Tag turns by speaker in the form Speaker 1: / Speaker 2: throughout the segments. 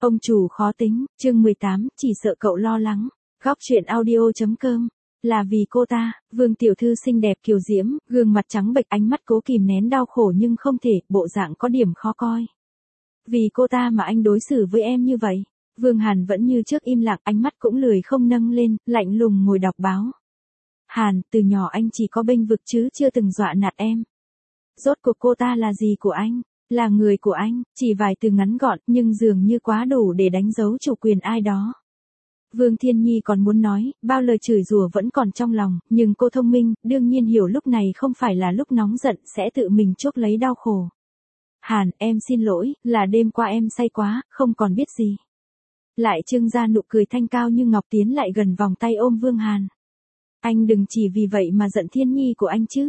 Speaker 1: Ông chủ khó tính, chương 18, chỉ sợ cậu lo lắng. Góc truyện audio.com. Là vì cô ta, Vương tiểu thư xinh đẹp kiều diễm, gương mặt trắng bệch, ánh mắt cố kìm nén đau khổ nhưng không thể, bộ dạng có điểm khó coi. Vì cô ta mà anh đối xử với em như vậy. Vương Hàn vẫn như trước im lặng, ánh mắt cũng lười không nâng lên, lạnh lùng ngồi đọc báo. Hàn, từ nhỏ anh chỉ có bênh vực chứ chưa từng dọa nạt em. Rốt cuộc cô ta là gì của anh? Là người của anh, chỉ vài từ ngắn gọn nhưng dường như quá đủ để đánh dấu chủ quyền ai đó. Vương Thiên Nhi còn muốn nói, bao lời chửi rủa vẫn còn trong lòng, nhưng cô thông minh, đương nhiên hiểu lúc này không phải là lúc nóng giận sẽ tự mình chuốc lấy đau khổ. Hàn, em xin lỗi, là đêm qua em say quá, không còn biết gì. Lại trưng ra nụ cười thanh cao như ngọc tiến lại gần vòng tay ôm Vương Hàn. Anh đừng chỉ vì vậy mà giận Thiên Nhi của anh chứ.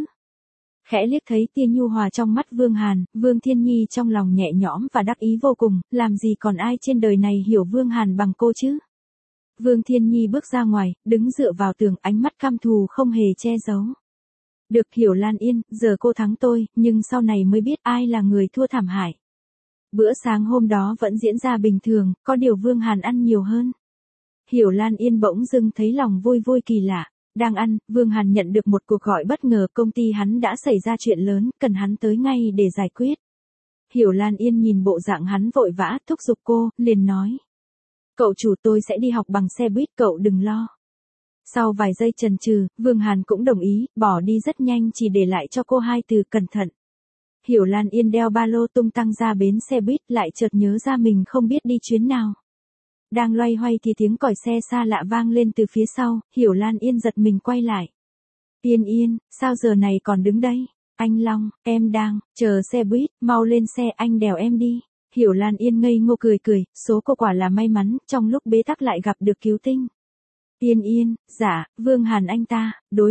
Speaker 1: Khẽ liếc thấy tia nhu hòa trong mắt Vương Hàn, Vương Thiên Nhi trong lòng nhẹ nhõm và đắc ý vô cùng, làm gì còn ai trên đời này hiểu Vương Hàn bằng cô chứ. Vương Thiên Nhi bước ra ngoài, đứng dựa vào tường, ánh mắt căm thù không hề che giấu. Được hiểu Lan Yên, giờ cô thắng tôi, nhưng sau này mới biết ai là người thua thảm hại. Bữa sáng hôm đó vẫn diễn ra bình thường, có điều Vương Hàn ăn nhiều hơn. Hiểu Lan Yên bỗng dưng thấy lòng vui vui kỳ lạ. Đang ăn, Vương Hàn nhận được một cuộc gọi bất ngờ, công ty hắn đã xảy ra chuyện lớn, cần hắn tới ngay để giải quyết. Hiểu Lan Yên nhìn bộ dạng hắn vội vã, thúc giục cô, liền nói. Cậu chủ, tôi sẽ đi học bằng xe buýt, cậu đừng lo. Sau vài giây chần chừ, Vương Hàn cũng đồng ý, bỏ đi rất nhanh chỉ để lại cho cô hai từ cẩn thận. Hiểu Lan Yên đeo ba lô tung tăng ra bến xe buýt, lại chợt nhớ ra mình không biết đi chuyến nào. Đang loay hoay thì tiếng còi xe xa lạ vang lên từ phía sau, Hiểu Lan Yên giật mình quay lại. Yên Yên, sao giờ này còn đứng đây? Anh Long, em đang chờ xe buýt, mau lên xe anh đèo em đi. Hiểu Lan Yên ngây ngô cười cười, số cô quả là may mắn, trong lúc bế tắc lại gặp được cứu tinh. Yên Yên, dạ, Vương Hàn anh ta, đối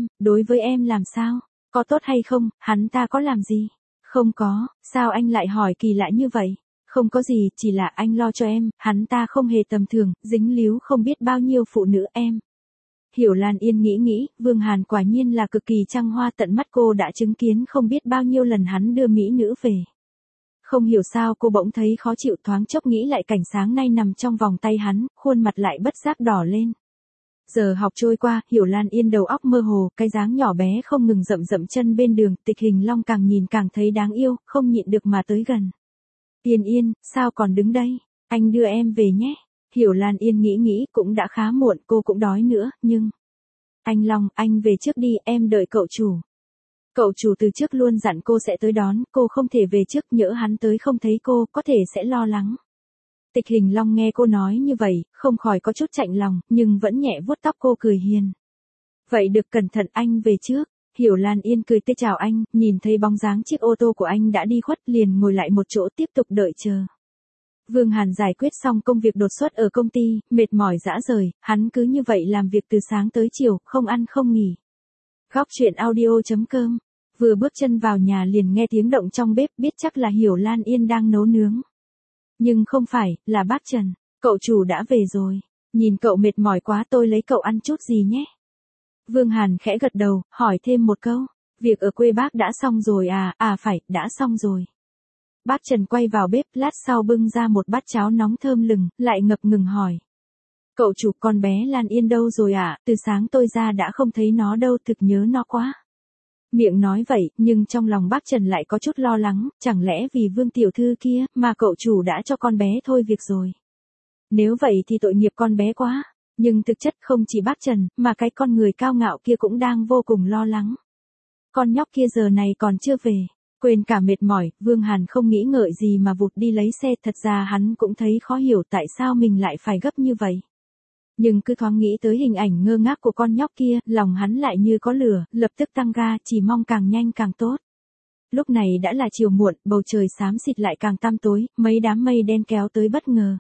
Speaker 1: với em làm sao? Có tốt hay không, hắn ta có làm gì? Không có, sao anh lại hỏi kỳ lạ như vậy? Không có gì, chỉ là anh lo cho em, hắn ta không hề tầm thường, dính líu không biết bao nhiêu phụ nữ em. Hiểu Lan Yên nghĩ, Vương Hàn quả nhiên là cực kỳ trăng hoa, tận mắt cô đã chứng kiến không biết bao nhiêu lần hắn đưa mỹ nữ về. Không hiểu sao cô bỗng thấy khó chịu, thoáng chốc nghĩ lại cảnh sáng nay nằm trong vòng tay hắn, khuôn mặt lại bất giác đỏ lên. Giờ học trôi qua, Hiểu Lan Yên đầu óc mơ hồ, cái dáng nhỏ bé không ngừng dậm dậm chân bên đường, Tịch Hình Long càng nhìn càng thấy đáng yêu, không nhịn được mà tới gần. Yên Yên, sao còn đứng đây? Anh đưa em về nhé. Hiểu Lan Yên nghĩ cũng đã khá muộn, cô cũng đói nữa, nhưng... Anh Long, anh về trước đi, em đợi cậu chủ. Cậu chủ từ trước luôn dặn cô sẽ tới đón, cô không thể về trước, nhỡ hắn tới không thấy cô, có thể sẽ lo lắng. Tịch Hình Long nghe cô nói như vậy, không khỏi có chút chạnh lòng, nhưng vẫn nhẹ vuốt tóc cô cười hiền. Vậy được, cẩn thận, anh về trước. Hiểu Lan Yên cười tươi chào anh, nhìn thấy bóng dáng chiếc ô tô của anh đã đi khuất, liền ngồi lại một chỗ tiếp tục đợi chờ. Vương Hàn giải quyết xong công việc đột xuất ở công ty, mệt mỏi rã rời, hắn cứ như vậy làm việc từ sáng tới chiều, không ăn không nghỉ. Góc truyện audio.com. Vừa bước chân vào nhà liền nghe tiếng động trong bếp, biết chắc là Hiểu Lan Yên đang nấu nướng. Nhưng không phải, là bác Trần. Cậu chủ đã về rồi. Nhìn cậu mệt mỏi quá, tôi lấy cậu ăn chút gì nhé. Vương Hàn khẽ gật đầu, hỏi thêm một câu. Việc ở quê bác đã xong rồi à? À phải, đã xong rồi. Bác Trần quay vào bếp, lát sau bưng ra một bát cháo nóng thơm lừng, lại ngập ngừng hỏi. Cậu chủ, con bé Lan Yên đâu rồi ạ? Từ sáng tôi ra đã không thấy nó đâu, thực nhớ nó quá. Miệng nói vậy, nhưng trong lòng bác Trần lại có chút lo lắng, chẳng lẽ vì Vương tiểu thư kia mà cậu chủ đã cho con bé thôi việc rồi. Nếu vậy thì tội nghiệp con bé quá. Nhưng thực chất không chỉ bác Trần, mà cái con người cao ngạo kia cũng đang vô cùng lo lắng. Con nhóc kia giờ này còn chưa về. Quên cả mệt mỏi, Vương Hàn không nghĩ ngợi gì mà vụt đi lấy xe, thật ra hắn cũng thấy khó hiểu tại sao mình lại phải gấp như vậy. Nhưng cứ thoáng nghĩ tới hình ảnh ngơ ngác của con nhóc kia, lòng hắn lại như có lửa, lập tức tăng ga, chỉ mong càng nhanh càng tốt. Lúc này đã là chiều muộn, bầu trời xám xịt lại càng tăm tối, mấy đám mây đen kéo tới bất ngờ.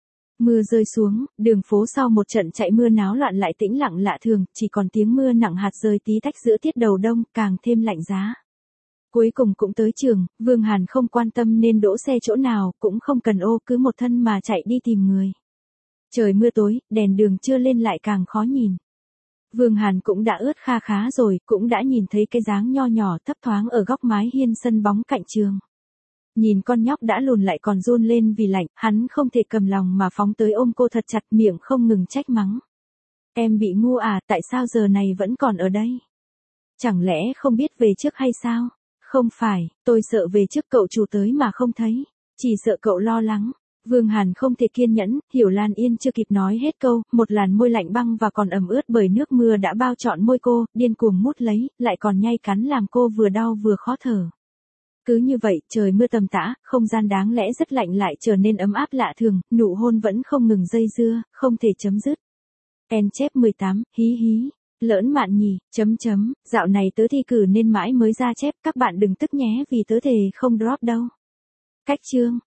Speaker 1: Mưa rơi xuống, đường phố sau một trận chạy mưa náo loạn lại tĩnh lặng lạ thường, chỉ còn tiếng mưa nặng hạt rơi tí tách giữa tiết đầu đông, càng thêm lạnh giá. Cuối cùng cũng tới trường, Vương Hàn không quan tâm nên đỗ xe chỗ nào, cũng không cần ô, cứ một thân mà chạy đi tìm người. Trời mưa tối, đèn đường chưa lên lại càng khó nhìn. Vương Hàn cũng đã ướt kha khá rồi, cũng đã nhìn thấy cái dáng nho nhỏ thấp thoáng ở góc mái hiên sân bóng cạnh trường. Nhìn con nhóc đã lùn lại còn run lên vì lạnh, hắn không thể cầm lòng mà phóng tới ôm cô thật chặt, miệng không ngừng trách mắng. Em bị ngu à, tại sao giờ này vẫn còn ở đây? Chẳng lẽ không biết về trước hay sao? Không phải, tôi sợ về trước cậu chủ tới mà không thấy. Chỉ sợ cậu lo lắng. Vương Hàn không thể kiên nhẫn, Hiểu Lan Yên chưa kịp nói hết câu, một làn môi lạnh băng và còn ẩm ướt bởi nước mưa đã bao trọn môi cô, điên cuồng mút lấy, lại còn nhai cắn làm cô vừa đau vừa khó thở. Cứ như vậy, trời mưa tầm tã, không gian đáng lẽ rất lạnh lại trở nên ấm áp lạ thường, nụ hôn vẫn không ngừng dây dưa, không thể chấm dứt. Chép 18, hí hí. Lỡn mạn nhỉ, dạo này tớ thi cử nên mãi mới ra chép, các bạn đừng tức nhé vì tớ thề không drop đâu. Cách chương.